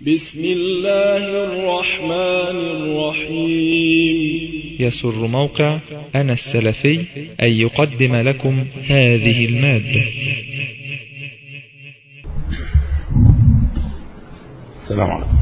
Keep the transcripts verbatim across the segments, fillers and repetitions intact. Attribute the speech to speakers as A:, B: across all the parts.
A: بسم الله الرحمن الرحيم.
B: يسر موقع أنا السلفي أن يقدم لكم هذه المادة.
C: السلام عليكم.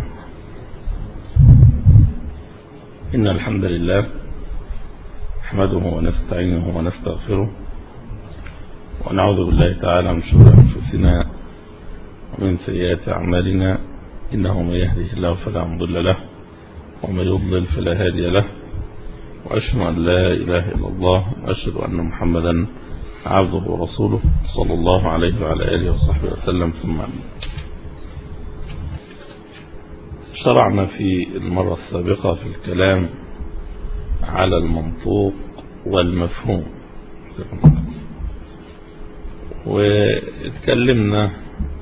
C: إن الحمد لله نحمده ونستعينه ونستغفره ونعوذ بالله تعالى من شرور أنفسنا ومن سيئات أعمالنا، إنه من يهده الله فلا مضل له ومن يضلل فلا هادي له، وأشهد أن لا إله إلا الله وأشهد أن محمدا عبده ورسوله صلى الله عليه وعلى آله وصحبه وسلم. ثم أمين. شرعنا في المرة السابقة في الكلام على المنطوق والمفهوم، واتكلمنا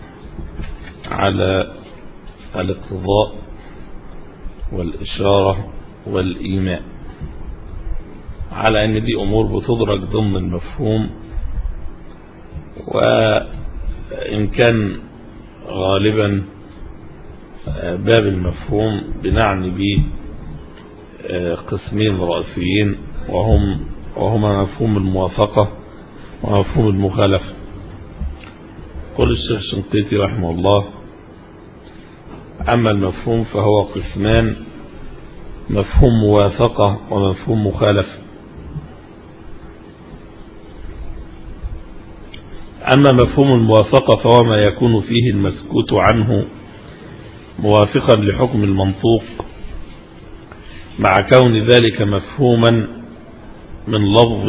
C: على الاقتضاء والإشارة والإيماء، على أن دي أمور بتدرج ضمن المفهوم، وإن كان غالبا باب المفهوم بنعني به قسمين رئيسيين، وهم وهما مفهوم الموافقة ومفهوم المخالفة. قال الشيخ الشنقيطي رحمه الله: أما المفهوم فهو قسمان، مفهوم موافقة ومفهوم مخالفة. أما مفهوم الموافقة فهو ما يكون فيه المسكوت عنه موافقا لحكم المنطوق، مع كون ذلك مفهوما من لفظ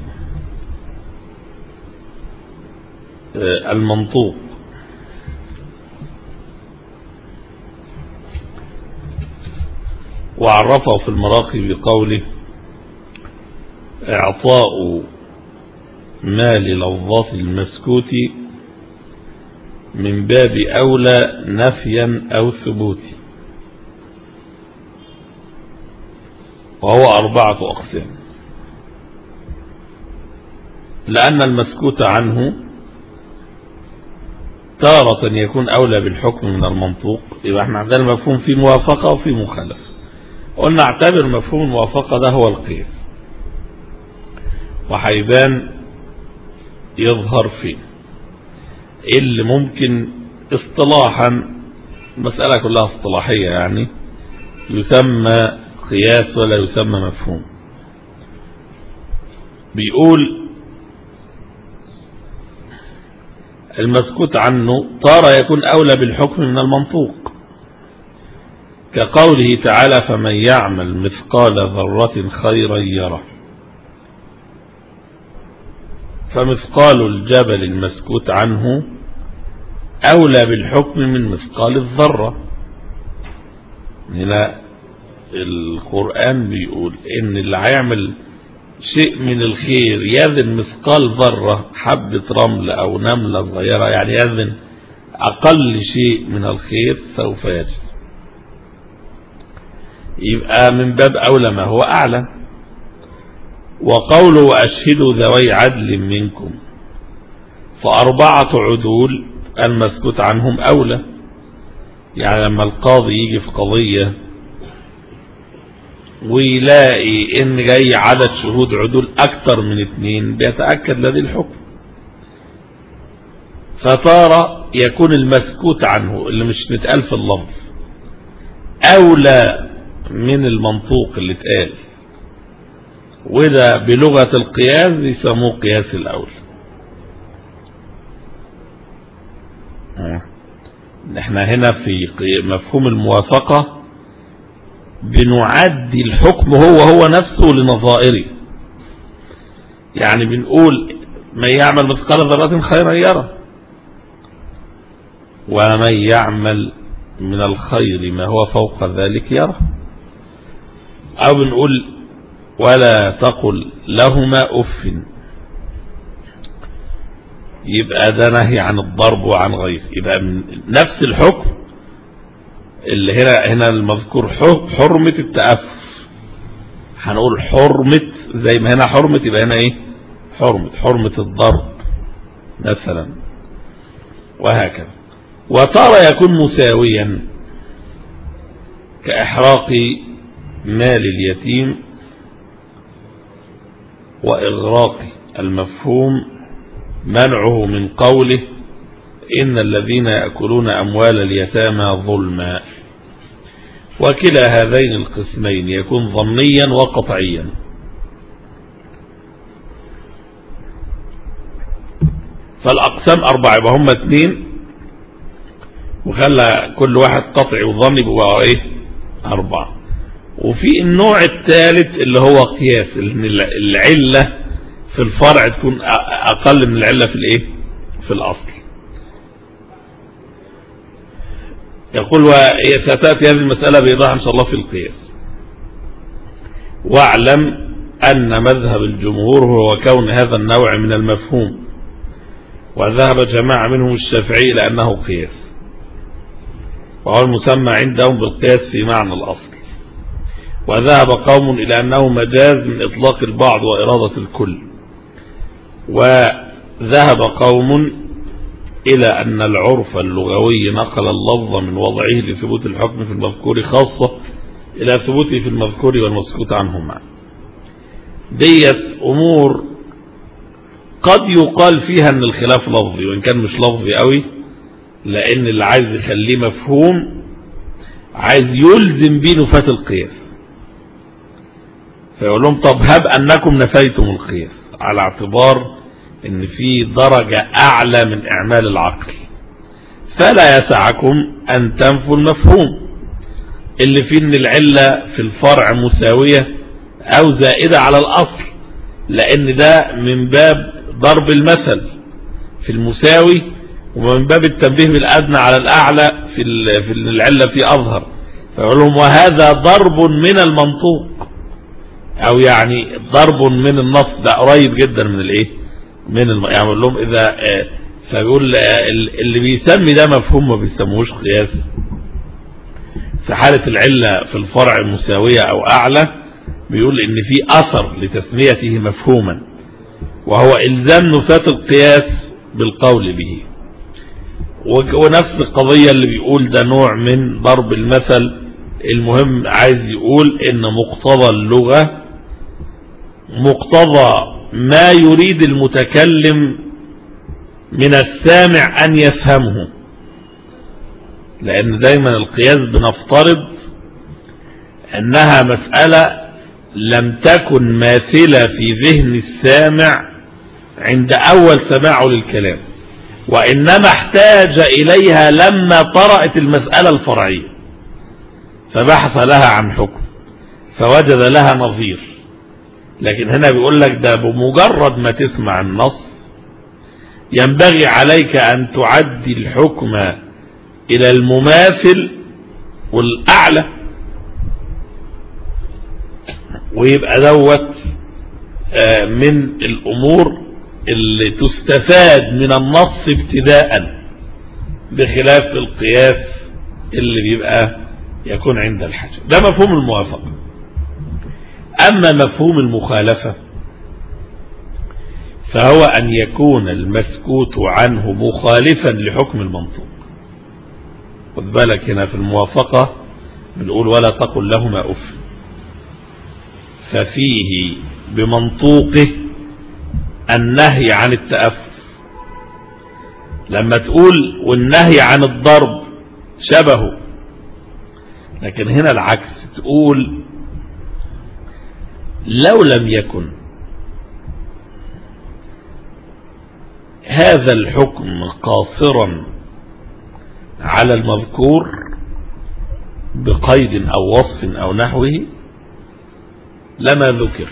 C: المنطوق، وعرفه في المراقي بقوله: إعطاء ما للفظات المسكوت من باب أولى نفيا أو ثبوت، وهو أربعة أقسام. لأن المسكوت عنه تارة يكون أولى بالحكم من المنطوق، يبقى احنا عندنا مفهوم فيه موافقة وفيه مخالفة. قلنا اعتبر مفهوم الموافقة ده هو القياس، وحيبان يظهر فيه اللي ممكن اصطلاحا، المسألة كلها اصطلاحية يعني، يسمى قياس ولا يسمى مفهوم. بيقول المسكوت عنه تارة يكون أولى بالحكم من المنطوق، كقوله تعالى: فمن يعمل مثقال ذرة خيرا يره. فمثقال الجبل المسكوت عنه أولى بالحكم من مثقال الذرة. هنا القرآن بيقول إن اللي هيعمل شيء من الخير يذن مثقال ذرة، حبة رمل أو نملة صغيرة، يعني يذن أقل شيء من الخير سوف يجد، يبقى من باب أولى ما هو أعلى. وقوله: وأشهدوا ذوي عدل منكم، فأربعة عدول المسكوت عنهم أولى. يعني لما القاضي يجي في قضية ويلاقي إن جاي عدد شهود عدول أكثر من اثنين، بيتأكد لديه الحكم. فتارة يكون المسكوت عنه اللي مش متقال في اللفظ أولى من المنطوق اللي اتقال، وده بلغة القياس يسموه قياس الأول. احنا هنا في مفهوم الموافقة بنعدي الحكم هو هو نفسه لنظائره، يعني بنقول: من يعمل مثقال ذرة خيرا يره، ومن يعمل من الخير ما هو فوق ذلك يره. أو بنقول: ولا تقل لهما أف، يبقى ده نهي عن الضرب وعن غيره، يبقى من نفس الحكم اللي هنا هنا المذكور حرمة التأفف، هنقول حرمة زي ما هنا حرمة، يبقى هنا ايه؟ حرمة حرمة الضرب مثلا، وهكذا. وتارة يكون مساويا، كإحراق مال اليتيم وإغراق المفهوم منعه من قوله إن الذين يأكلون أموال اليتامى ظلما. وكلا هذين القسمين يكون ظنيا وقطعيا. فالأقسام أربعة، يبقى هم اثنين وخلى كل واحد قطعي وظني بقى ايه أربعة. وفي النوع الثالث اللي هو قياس، ان العلة في الفرع تكون أقل من العلة في الايه في الأصل. يقول وهي ستأتي هذه المسألة بإيضاح إن شاء الله في القياس. واعلم أن مذهب الجمهور هو كون هذا النوع من المفهوم، وذهب جماعة منهم الشافعي لأنه قياس، وهو المسمى عندهم بالقياس في معنى الأصل. وذهب قوم إلى أنه مجاز من إطلاق البعض وإرادة الكل. وذهب قوم إلى أن العرف اللغوي نقل اللفظ من وضعه لثبوت الحكم في المذكور خاصة إلى ثبوته في المذكور والمسكوت عنه معا. ديت أمور قد يقال فيها أن الخلاف لفظي، وإن كان مش لفظي قوي، لأن اللي عايز يخليه مفهوم عايز يلزم بيه نفاة القياس، فيقول لهم طب هب أنكم نفيتم القياس على اعتبار ان في درجة اعلى من اعمال العقل، فلا يسعكم ان تنفوا المفهوم اللي فيه ان العلة في الفرع مساوية او زائدة على الاصل، لان ده من باب ضرب المثل في المساوي، ومن باب التنبيه بالادنى على الاعلى في في العلة في اظهر. فيقول لهم وهذا ضرب من المنطوق، او يعني ضرب من النص، ده قريب جدا من الايه من الم... يعني اقول لهم اذا فبيقول اللي بيسمي ده مفهوم ما بيسموهوش قياس. في حالة العلة في الفرع مساوية او اعلى بيقول ان في اثر لتسميته مفهوما، وهو الزام نفاة القياس بالقول به. ونفس القضية اللي بيقول ده نوع من ضرب المثل. المهم عايز يقول ان مقتضى اللغة مقتضى ما يريد المتكلم من السامع أن يفهمه، لأن دايما القياس بنفترض أنها مسألة لم تكن ماثلة في ذهن السامع عند أول سماعه للكلام، وإنما احتاج إليها لما طرأت المسألة الفرعية فبحث لها عن حكم فوجد لها نظير. لكن هنا بيقول لك ده بمجرد ما تسمع النص ينبغي عليك أن تعدي الحكم إلى المماثل والأعلى، ويبقى دوت من الأمور اللي تستفاد من النص ابتداء، بخلاف القياس اللي بيبقى يكون عند الحاجة. ده مفهوم الموافقة. أما مفهوم المخالفة فهو أن يكون المسكوت عنه مخالفا لحكم المنطوق. خد بالك هنا في الموافقة بنقول ولا تقل لهما أف، ففيه بمنطوقه النهي عن التأفف. لما تقول والنهي عن الضرب شبهه، لكن هنا العكس، تقول لو لم يكن هذا الحكم قاصرا على المذكور بقيد أو وصف أو نحوه لما ذكر،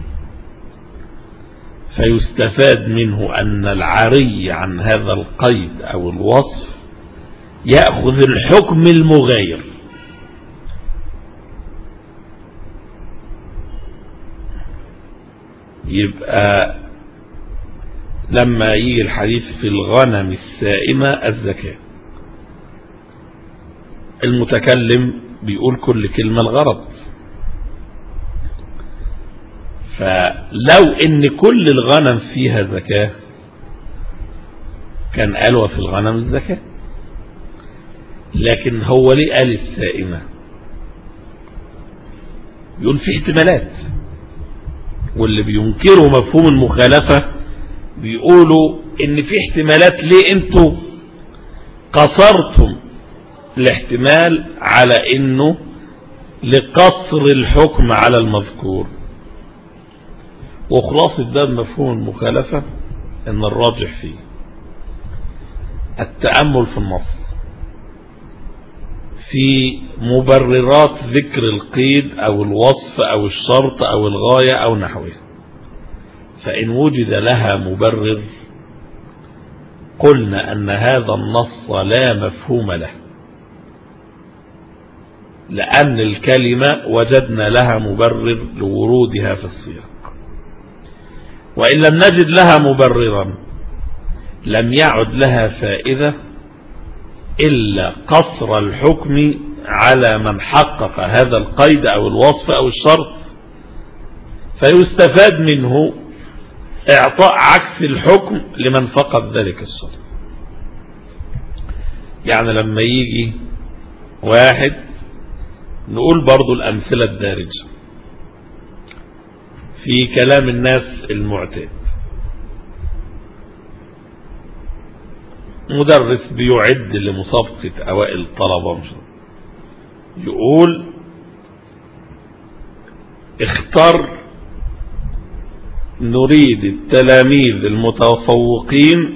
C: فيستفاد منه أن العري عن هذا القيد أو الوصف يأخذ الحكم المغاير. يبقى لما يجي الحديث في الغنم السائمة الزكاة، المتكلم بيقول كل كلمة الغرض، فلو ان كل الغنم فيها زكاة كان قال وفي الغنم الزكاة، لكن هو ليه قال السائمة؟ يقول في احتمالات، واللي بينكروا مفهوم المخالفة بيقولوا ان في احتمالات. ليه انتوا قصرتم الاحتمال على انه لقصر الحكم على المذكور؟ وخلاصة باب مفهوم المخالفة ان الراجح فيه التأمل في النص في مبررات ذكر القيد او الوصف او الشرط او الغاية او نحوه، فإن وجد لها مبرر قلنا أن هذا النص لا مفهوم له، لأن الكلمة وجدنا لها مبرر لورودها في السياق. وإن لم نجد لها مبررا لم يعد لها فائدة إلا قصر الحكم على من حقق هذا القيد أو الوصف أو الشرط، فيستفاد منه اعطاء عكس الحكم لمن فقد ذلك الشرط. يعني لما يجي واحد نقول برضو الأمثلة الدارجة في كلام الناس المعتاد، مدرس بيعد لمسابقة أوائل الطلبة يقول اختار نريد التلاميذ المتفوقين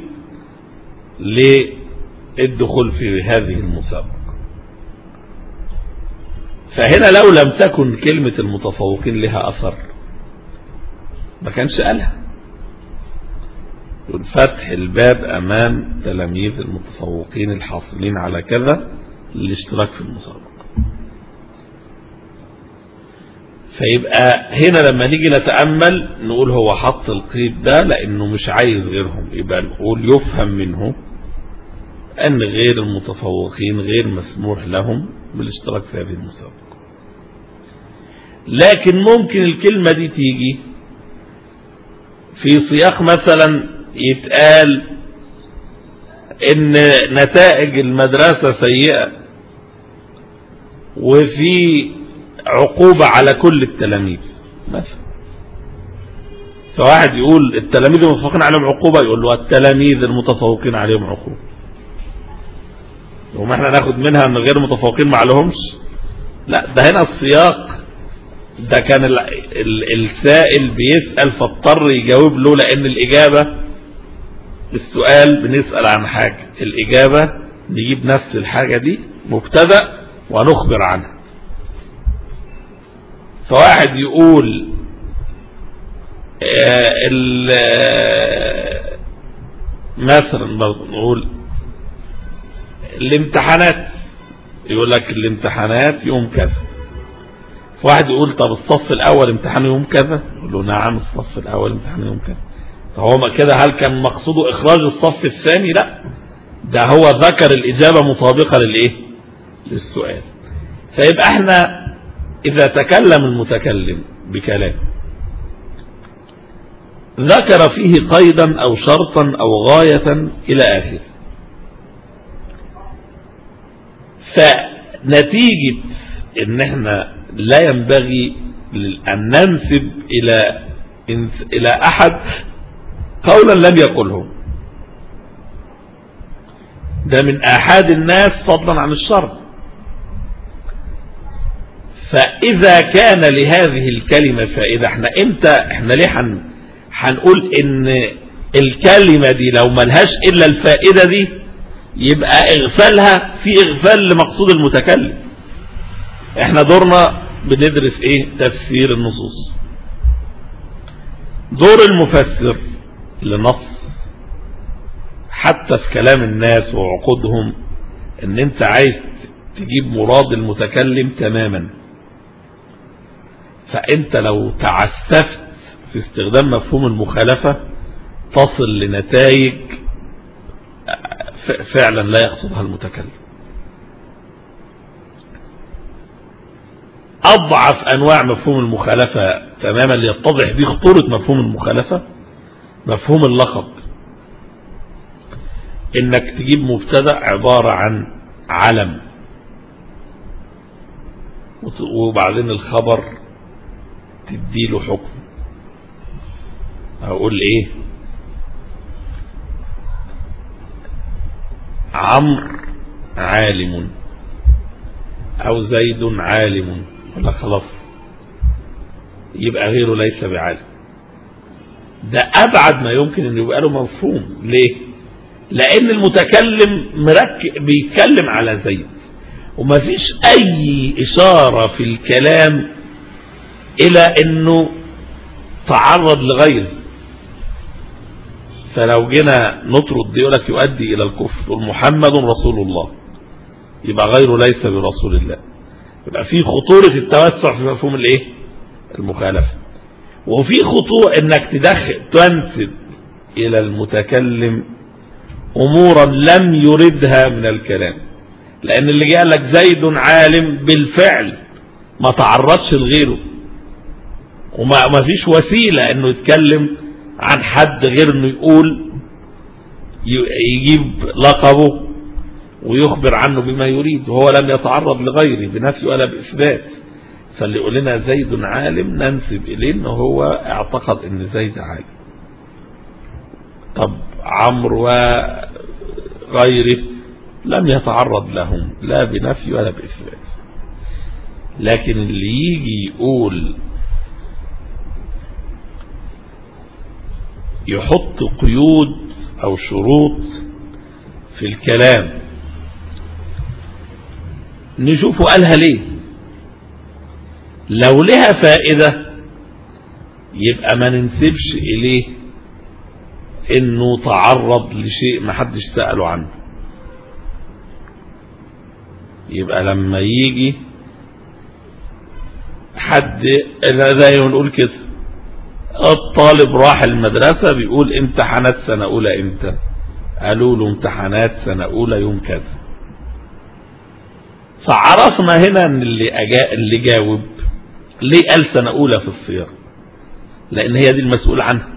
C: للدخول في هذه المسابقة. فهنا لو لم تكن كلمة المتفوقين لها أثر ما كانش قالها، يقول فتح الباب أمام تلاميذ المتفوقين الحاصلين على كذا للاشتراك في المسابقة. فيبقى هنا لما نيجي نتأمل نقول هو حط القيد ده لأنه مش عايز غيرهم، يبقى نقول يفهم منه أن غير المتفوقين غير مسموح لهم بالاشتراك في هذه المسابقة. لكن ممكن الكلمة دي تيجي في سياق مثلا يتقال ان نتائج المدرسة سيئة وفي عقوبة على كل التلاميذ مثلا، فواحد يقول التلاميذ المتفوقين عليهم عقوبة، يقول له التلاميذ المتفوقين عليهم عقوبة، وما احنا ناخد منها ان غير المتفوقين ما عليهمش؟ لا، ده هنا السياق ده كان السائل بيسأل فاضطر يجاوب له، لان الاجابة السؤال بنسأل عن حاجة، الاجابة نجيب نفس الحاجة دي مبتدأ ونخبر عنها. فواحد يقول مثلا نقول الامتحانات، يقول لك الامتحانات يوم كذا. فواحد يقول طب الصف الاول امتحانه يوم كذا، يقول له نعم الصف الاول امتحانه يوم كذا. فهو كده هل كان مقصوده اخراج الصف الثاني؟ لا، ده هو ذكر الاجابة مطابقة للايه؟ للسؤال. فيبقى احنا اذا تكلم المتكلم بكلام ذكر فيه قيدا او شرطا او غاية الى اخره، فنتيجة ان احنا لا ينبغي ان ننسب الى الى احد قولا لم يقله، ده من احد الناس فضلا عن الشرع. فاذا كان لهذه الكلمة فائدة، احنا امتى احنا ليه هنقول ان الكلمة دي لو ملهاش الا الفائدة دي يبقى اغفالها في اغفال لمقصود المتكلم؟ احنا دورنا بندرس ايه؟ تفسير النصوص. دور المفسر لنص حتى في كلام الناس وعقودهم ان انت عايز تجيب مراد المتكلم تماما، فانت لو تعسفت في استخدام مفهوم المخالفة تصل لنتائج فعلا لا يقصدها المتكلم. أضعف أنواع مفهوم المخالفة تماما ليتضح به خطورة مفهوم المخالفة مفهوم اللقب، إنك تجيب مبتدأ عبارة عن علم وبعدين الخبر تديله حكم. هقول ايه؟ عمرو عالم او زيد عالم، ولا خلاص يبقى غيره ليس بعالم. ده ابعد ما يمكن ان يبقى له مفهوم. ليه؟ لان المتكلم مركب بيتكلم على زيد، وما فيش اي اشارة في الكلام الى انه تعرض لغيره. فلو جينا نطرد يقول لك يؤدي الى الكفر ومحمد رسول الله، يبقى غيره ليس برسول الله. يبقى في خطورة التوسع في مفهوم الايه؟ المخالفة. وفي خطورة انك تدخل تنسب الى المتكلم امورا لم يردها من الكلام، لان اللي جاء لك زيد عالم بالفعل ما تعرضش لغيره، وما فيش وسيلة انه يتكلم عن حد غير انه يقول يجيب لقبه ويخبر عنه بما يريد، وهو لم يتعرض لغيره بنفي ولا بإثبات. فاللي يقول لنا زيد عالم ننسب إليه انه هو اعتقد ان زيد عالم. طب عمرو وغيره لم يتعرض لهم لا بنفي ولا بإثبات. لكن اللي يجي يقول يحط قيود او شروط في الكلام، نشوفه قالها ليه. لو لها فائدة يبقى ما ننسبش اليه انه تعرض لشيء ما حدش سأله عنه. يبقى لما يجي حد زي ما نقول كده، الطالب راح المدرسة بيقول امتحانات سنة اولى امتى؟ قالوا له امتحانات سنة اولى يوم كذا. فعرفنا هنا ان اللي أجا اللي جاوب ليه قال سنة اولى في الصياغة، لان هي دي المسؤول عنها.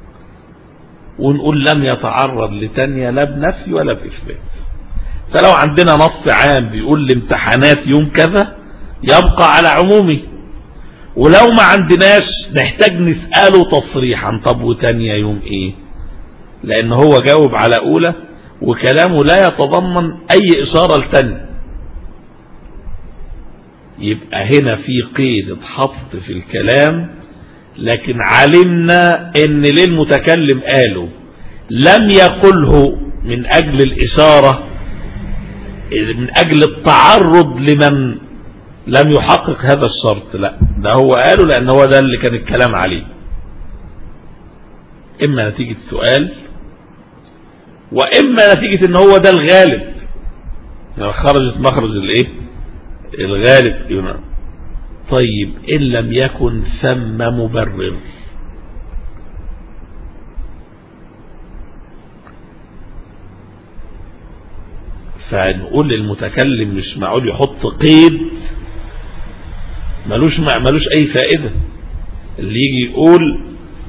C: ونقول لم يتعرض لتانية لا بنفي ولا بإثبات. فلو عندنا نص عام بيقول الامتحانات يوم كذا يبقى على عمومه، ولو ما عندناش نحتاج نسأله تصريحا طب وتانية يوم ايه؟ لان هو جاوب على اولى وكلامه لا يتضمن اي اشارة لتانية. يبقى هنا في قيد اتحط في الكلام، لكن علمنا ان للمتكلم قاله لم يقله من اجل الاشارة، من اجل التعرض لمن لم يحقق هذا الشرط، لا ده هو قاله لان هو ده اللي كان الكلام عليه، اما نتيجة سؤال واما نتيجة ان هو ده الغالب. يعني خرجت مخرج الايه؟ الغالب. يونان. طيب ان لم يكن ثم مبرر، فنقول للمتكلم مش معقول يحط قيد ملوش ملوش اي فائدة. اللي يجي يقول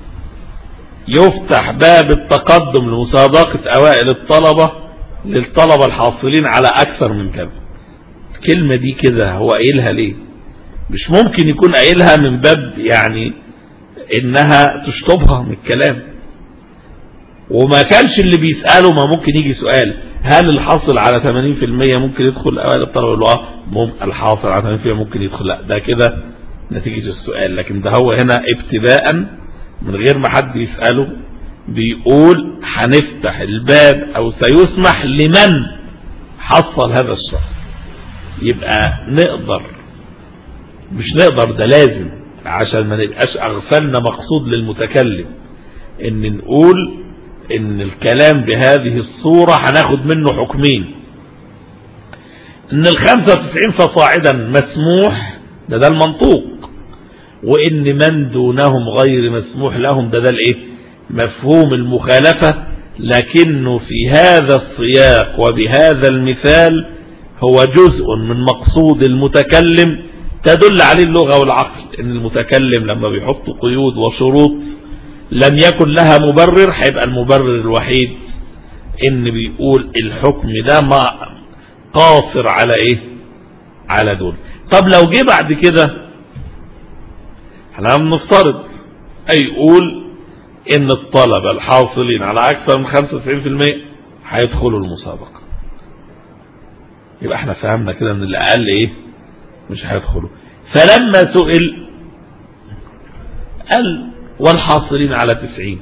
C: يفتح باب التقدم لمسابقة اوائل الطلبة للطلبة الحاصلين على اكثر من كذا، الكلمة دي كده هو قايلها ليه؟ مش ممكن يكون قايلها من باب يعني انها تشطبها من الكلام. وما كانش اللي بيسأله، ما ممكن يجي سؤال هل الحاصل على ثمانين في المية ممكن يدخل اوائل الطلبة؟ يقول اه ممكن الحاصل على ثمانين في المية ممكن يدخل. لا ده كده نتيجة السؤال. لكن ده هو هنا ابتداء من غير ما حد يسأله بيقول هنفتح الباب او سيسمح لمن حصل هذا الشرط. يبقى نقدر مش نقدر ده لازم عشان ما نبقاش اغفلنا مقصود للمتكلم ان نقول ان الكلام بهذه الصورة هناخد منه حكمين، ان الخمسة وتسعين فصاعدا مسموح ده ده المنطوق، وان من دونهم غير مسموح لهم ده ده الايه؟ مفهوم المخالفة. لكنه في هذا السياق وبهذا المثال هو جزء من مقصود المتكلم تدل عليه اللغة والعقل، ان المتكلم لما بيحط قيود وشروط لم يكن لها مبرر، هيبقى المبرر الوحيد ان بيقول الحكم ده ما قاصر على ايه؟ على دول. طب لو جه بعد كده احنا بنفترض اي يقول ان الطلبة الحاصلين على اكثر من خمسة وتسعين بالمئة هيدخلوا المسابقة، يبقى احنا فهمنا كده ان اللي اقل ايه مش هيدخلوا. فلما سئل قال والحاصلين على تسعين،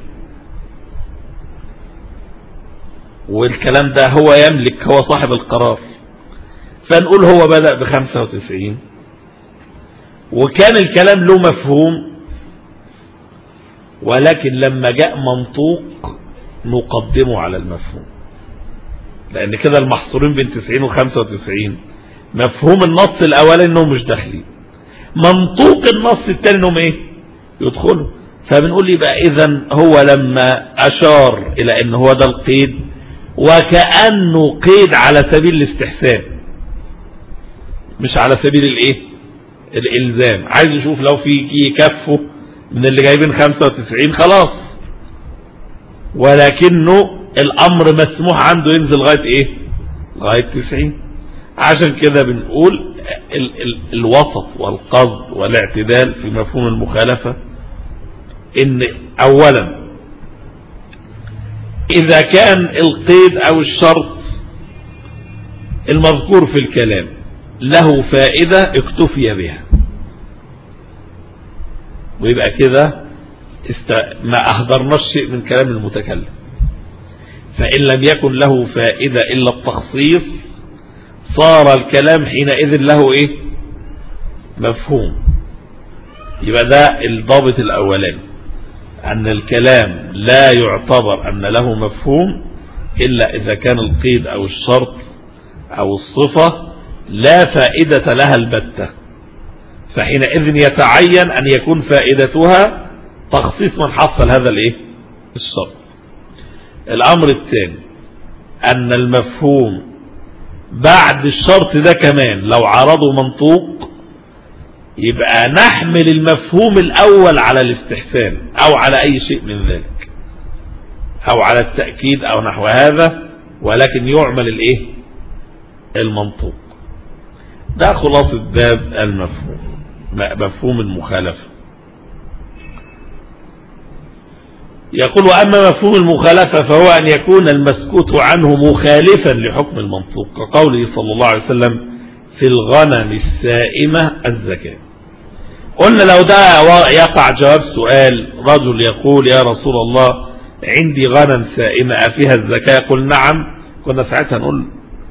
C: والكلام ده هو يملك، هو صاحب القرار، فنقول هو بدأ بخمسة وتسعين وكان الكلام له مفهوم، ولكن لما جاء منطوق نقدمه على المفهوم، لأن كده المحصورين بين تسعين وخمسة وتسعين مفهوم النص الأولي إنهم مش داخلين، منطوق النص الثاني إنهم إيه يدخلوا. فبنقول يبقى إذن هو لما أشار إلى إن هو ده القيد وكأنه قيد على سبيل الاستحسان مش على سبيل الإيه الإلزام، عايز يشوف لو في كفه من اللي جايبين خمسة وتسعين خلاص، ولكنه الأمر مسموح عنده ينزل لغاية إيه لغاية تسعين. عشان كده بنقول ال ال الوسط والقصد والاعتدال في مفهوم المخالفة إن أولا إذا كان القيد أو الشرط المذكور في الكلام له فائدة اكتفي بها، ويبقى كده است... ما أهدرناش شيء من كلام المتكلم. فإن لم يكن له فائدة إلا التخصيص صار الكلام حينئذ له إيه مفهوم. يبقى ده الضابط الأولاني، أن الكلام لا يعتبر أن له مفهوم إلا إذا كان القيد أو الشرط أو الصفة لا فائدة لها البتة، فحينئذ يتعين أن يكون فائدتها تخصيص من حصل هذا الإيه الشرط. الأمر الثاني أن المفهوم بعد الشرط ده كمان لو عرضوا منطوق يبقى نحمل المفهوم الأول على الاستحسان أو على أي شيء من ذلك أو على التأكيد أو نحو هذا، ولكن يعمل الإيه المنطوق. ده خلاصة باب المفهوم، مفهوم المخالفة. يقول وأما مفهوم المخالفة فهو أن يكون المسكوت عنه مخالفا لحكم المنطوق، كقوله صلى الله عليه وسلم في الغنم السائمة الزكاة. قلنا لو ده يقع جواب سؤال، رجل يقول يا رسول الله عندي غنم سائمة أفيها الزكاة؟ قل نعم، كنا ساعتها نقول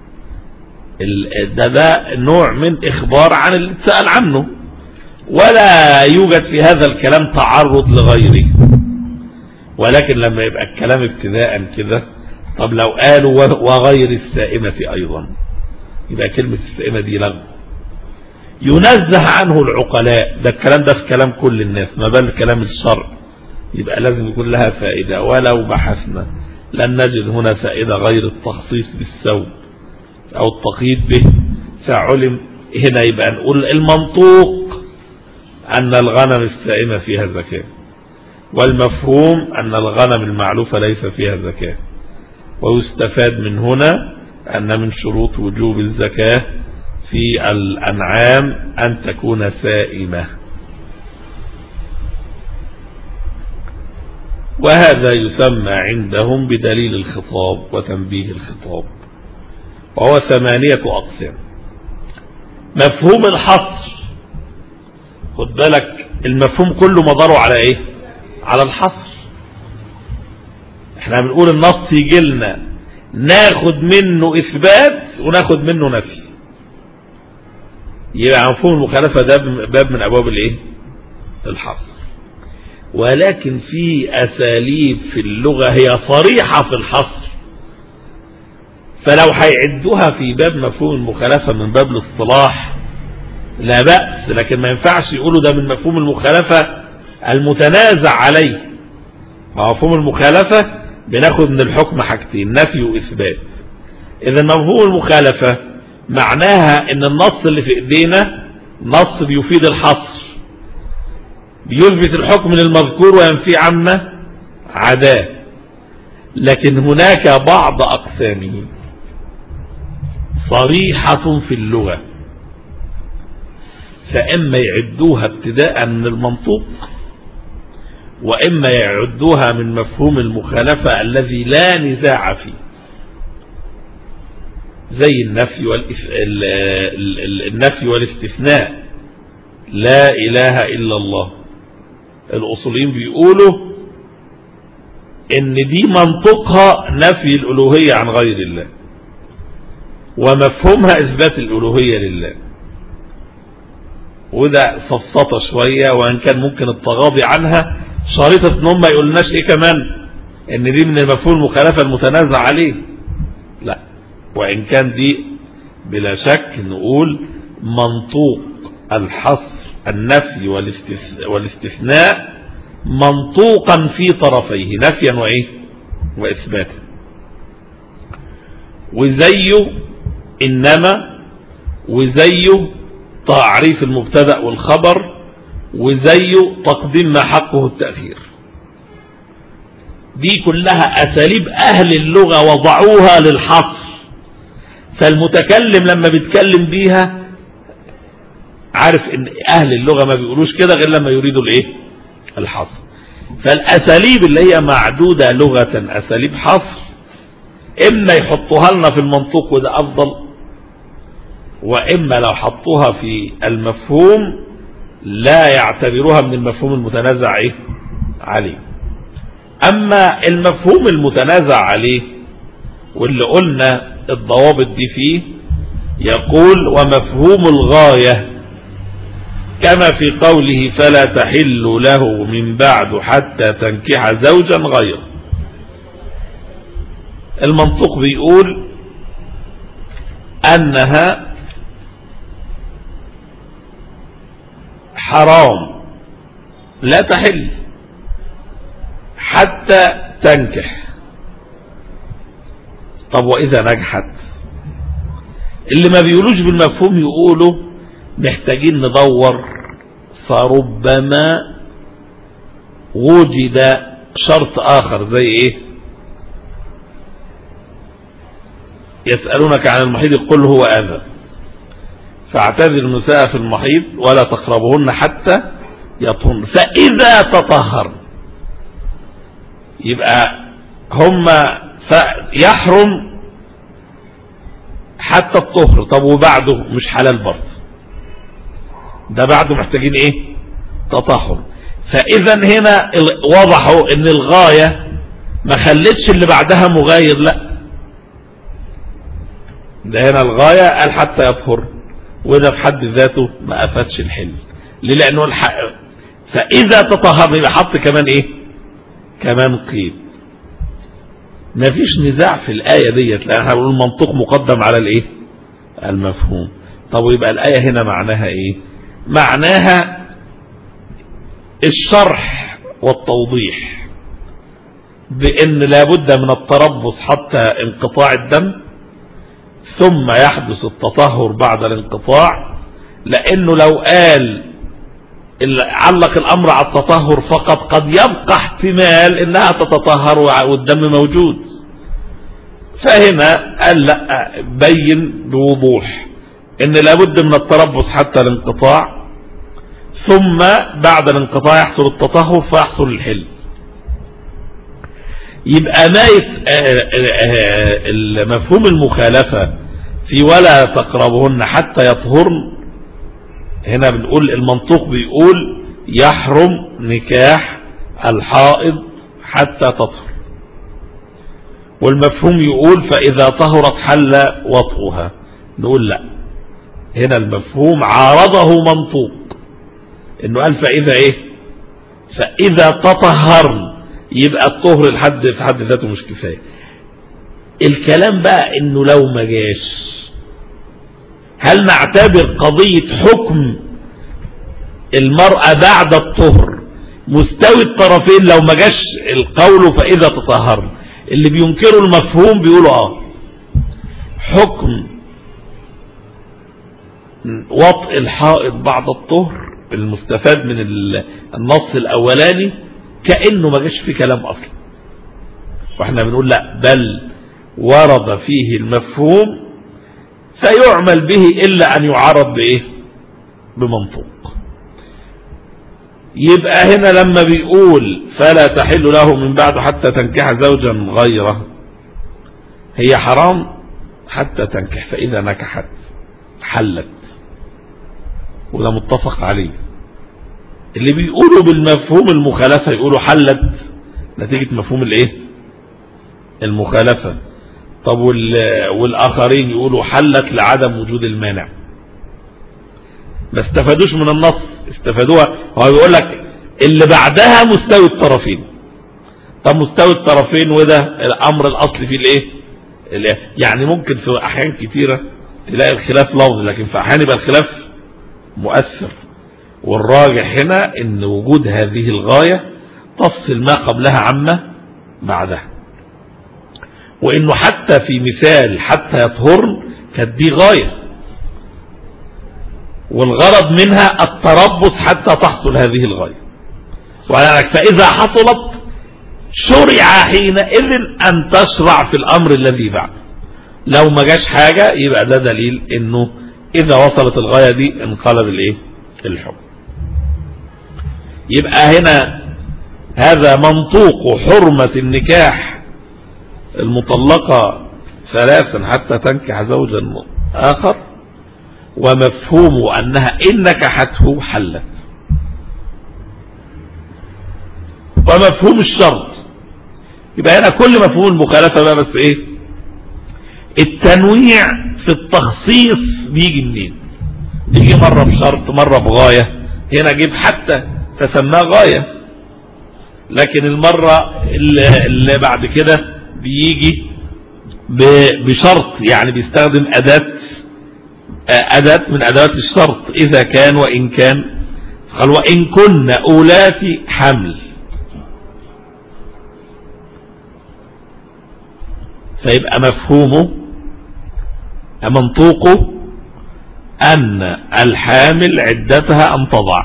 C: ده ده نوع من إخبار عن اللي اتسأل عنه، ولا يوجد في هذا الكلام تعرض لغيره. ولكن لما يبقى الكلام ابتداء كده، طب لو قالوا وغير السائمة أيضا، يبقى كلمة السائمة دي لغو ينزه عنه العقلاء. ده الكلام ده في كلام كل الناس، ما بال كلام الشرع، يبقى لازم يكون لها فائدة. ولو بحثنا لن نجد هنا فائدة غير التخصيص بالثوب أو التقييد به، فعلم هنا يبقى نقول المنطوق أن الغنم السائمة فيها زكاة، والمفهوم أن الغنم المعلوفة ليس فيها زكاة. ويستفاد من هنا أن من شروط وجوب الزكاة في الأنعام أن تكون سائمة، وهذا يسمى عندهم بدليل الخطاب وتنبيه الخطاب، وهو ثمانية أقسام. مفهوم الحصر، خد بالك المفهوم كله مداره على ايه؟ على الحصر. احنا بنقول النص يجي لنا ناخد منه اثبات وناخد منه نفي، يبقى مفهوم المخالفة ده باب من ابواب الايه؟ الحصر. ولكن في اساليب في اللغة هي صريحة في الحصر، فلو هيعدوها في باب مفهوم المخالفة من باب الاصطلاح لا بأس، لكن ما ينفعش يقولوا ده من مفهوم المخالفة المتنازع عليه. مفهوم المخالفة بناخد من الحكم حاجتين، نفي وإثبات. إذا مفهوم المخالفة معناها ان النص اللي في ايدينا نص بيفيد الحصر، بيثبت الحكم للمذكور وينفي عما عداه. لكن هناك بعض أقسامه صريحة في اللغة، فإما يعدوها ابتداء من المنطوق، وإما يعدوها من مفهوم المخالفة الذي لا نزاع فيه، زي النفي والإف... النفي والاستثناء. لا إله إلا الله، الأصوليين بيقولوا إن دي منطقها نفي الألوهية عن غير الله، ومفهومها إثبات الألوهية لله. وده سفسطة شوية، وإن كان ممكن التغاضي عنها شريطة إن هم ما يقولناش إيه كمان إن دي من المفهوم المخالفة المتنازع عليه. لا، وإن كان دي بلا شك نقول منطوق الحصر النفي والاستثناء منطوقا في طرفيه، نفيا وإيه وإثباتا. وزيه إنما، وزيه تعريف المبتدأ والخبر، وزيه تقديم ما حقه التأخير. دي كلها أساليب أهل اللغة وضعوها للحصر، فالمتكلم لما بيتكلم بيها عارف ان أهل اللغة ما بيقولوش كده غير لما يريدوا الايه الحصر. فالأساليب اللي هي معدودة لغة أساليب حصر، إما يحطوها لنا في المنطوق وده أفضل، وإما لو حطوها في المفهوم لا يعتبروها من المفهوم المتنازع عليه. أما المفهوم المتنازع عليه واللي قلنا الضوابط دي فيه، يقول ومفهوم الغاية كما في قوله فلا تحل له من بعد حتى تنكح زوجا غيره. المنطق بيقول أنها حرام لا تحل حتى تنكح. طب وإذا نجحت؟ اللي ما بيقولوش بالمفهوم يقولوا محتاجين ندور، فربما وجد شرط آخر زي إيه؟ يسألونك عن المحيض قل هو أذى فاعتذروا النساء في المحيض ولا تقربوهن حتى يطهرن فإذا تطهرن. يبقى هم يحرم حتى الطهر. طب وبعده مش حلال برضه، ده بعده محتاجين ايه تطهر. فاذا هنا وضحوا ان الغاية ما خلتش اللي بعدها مغاير، لا ده هنا الغاية قال حتى يطهر، وده في حد ذاته ما افادش الحل. ليه؟ لانه الحق فاذا تطهر يبقى حط كمان ايه كمان قيد. ما فيش نزاع في الآية ديت، لأن احنا بنقول المنطق مقدم على الايه المفهوم. طب ويبقى الآية هنا معناها ايه؟ معناها الشرح والتوضيح بأن لابد من التربص حتى انقطاع الدم، ثم يحدث التطهر بعد الانقطاع. لأنه لو قال علق الأمر على التطهر فقط قد يبقى احتمال انها تتطهر والدم موجود. فهنا قال لا، بين بوضوح ان لابد من التربص حتى الانقطاع، ثم بعد الانقطاع يحصل التطهر فيحصل الحل. يبقى ناية المفهوم المخالفة في ولا تقربهن حتى يطهرن، هنا بنقول المنطوق بيقول يحرم نكاح الحائض حتى تطهر، والمفهوم يقول فإذا طهرت حل وطئها. نقول لا، هنا المفهوم عارضه منطوق، انه قال فإذا ايه فإذا تطهرن، يبقى الطهر الحد في حد ذاته مش كفاية. الكلام بقى انه لو ما جاش، هل نعتبر قضية حكم المرأة بعد الطهر مستوي الطرفين لو ما جاش القول فإذا تطهرن؟ اللي بينكروا المفهوم بيقولوا اه حكم وطئ الحائض بعد الطهر المستفاد من النص الأولاني كأنه ما جاش في كلام أصلا. واحنا بنقول لا، بل ورد فيه المفهوم فيعمل به إلا أن يعارض بإيه بمنطوق. يبقى هنا لما بيقول فلا تحل له من بعد حتى تنكح زوجا غيره، هي حرام حتى تنكح، فإذا نكحت حلت، وده متفق عليه. اللي بيقولوا بالمفهوم المخالفة يقولوا حلت نتيجة مفهوم الايه المخالفة. طب والآخرين يقولوا حلت لعدم وجود المانع. ما استفادوش من النص، استفادوها. هو بيقول لك اللي بعدها مستوي الطرفين. طب مستوي الطرفين وده الأمر الأصلي في الايه، يعني ممكن في أحيان كتيرة تلاقي الخلاف لفظي، لكن في أحيان يبقى الخلاف مؤثر. والراجح هنا ان وجود هذه الغاية تفصل ما قبلها عما بعدها، وانه حتى في مثال حتى يطهرن كانت دي غاية، والغرض منها التربص حتى تحصل هذه الغاية. وعلى فإذا حصلت شرع حينئذ أن تشرع في الأمر الذي بعد. لو ما جاش حاجة يبقى ده دليل انه إذا وصلت الغاية دي انقلب الايه الحكم. يبقى هنا هذا منطوق حرمة النكاح المطلقة ثلاثا حتى تنكح زوجا آخر، ومفهوم أنها إن نكحته حلت. ومفهوم الشرط، يبقى هنا كل مفهوم المخالفة بقى بس ايه التنويع في التخصيص بيجي منين؟ بيجي مرة بشرط مرة بغاية. هنا جيب حتى تسمى غاية، لكن المرة اللي, اللي بعد كده بيجي بشرط، يعني بيستخدم أداة أداة من أدوات الشرط. إذا كان وإن كان، قال وإن كن أولات حمل، فيبقى مفهومه منطوقه أن الحامل عدتها أن تضع،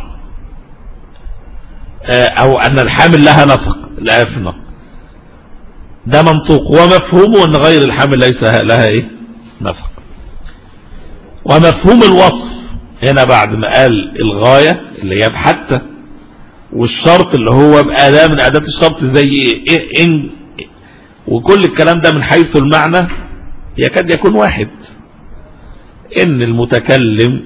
C: أو أن الحامل لها نفق لا يفنى، ده منطوق. ومفهومه أن غير الحامل ليس لها إيه نفق. ومفهوم الوصف هنا بعد ما قال الغاية اللي هي بحتى، والشرط اللي هو بأداة من أداة الشرط زي إيه إن، وكل الكلام ده من حيث المعنى يكاد يكون واحد. إن المتكلم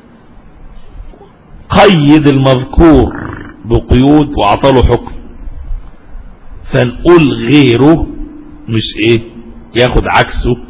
C: قيد المذكور بقيود وعطاله حكم، فنقول غيره مش ايه ياخد عكسه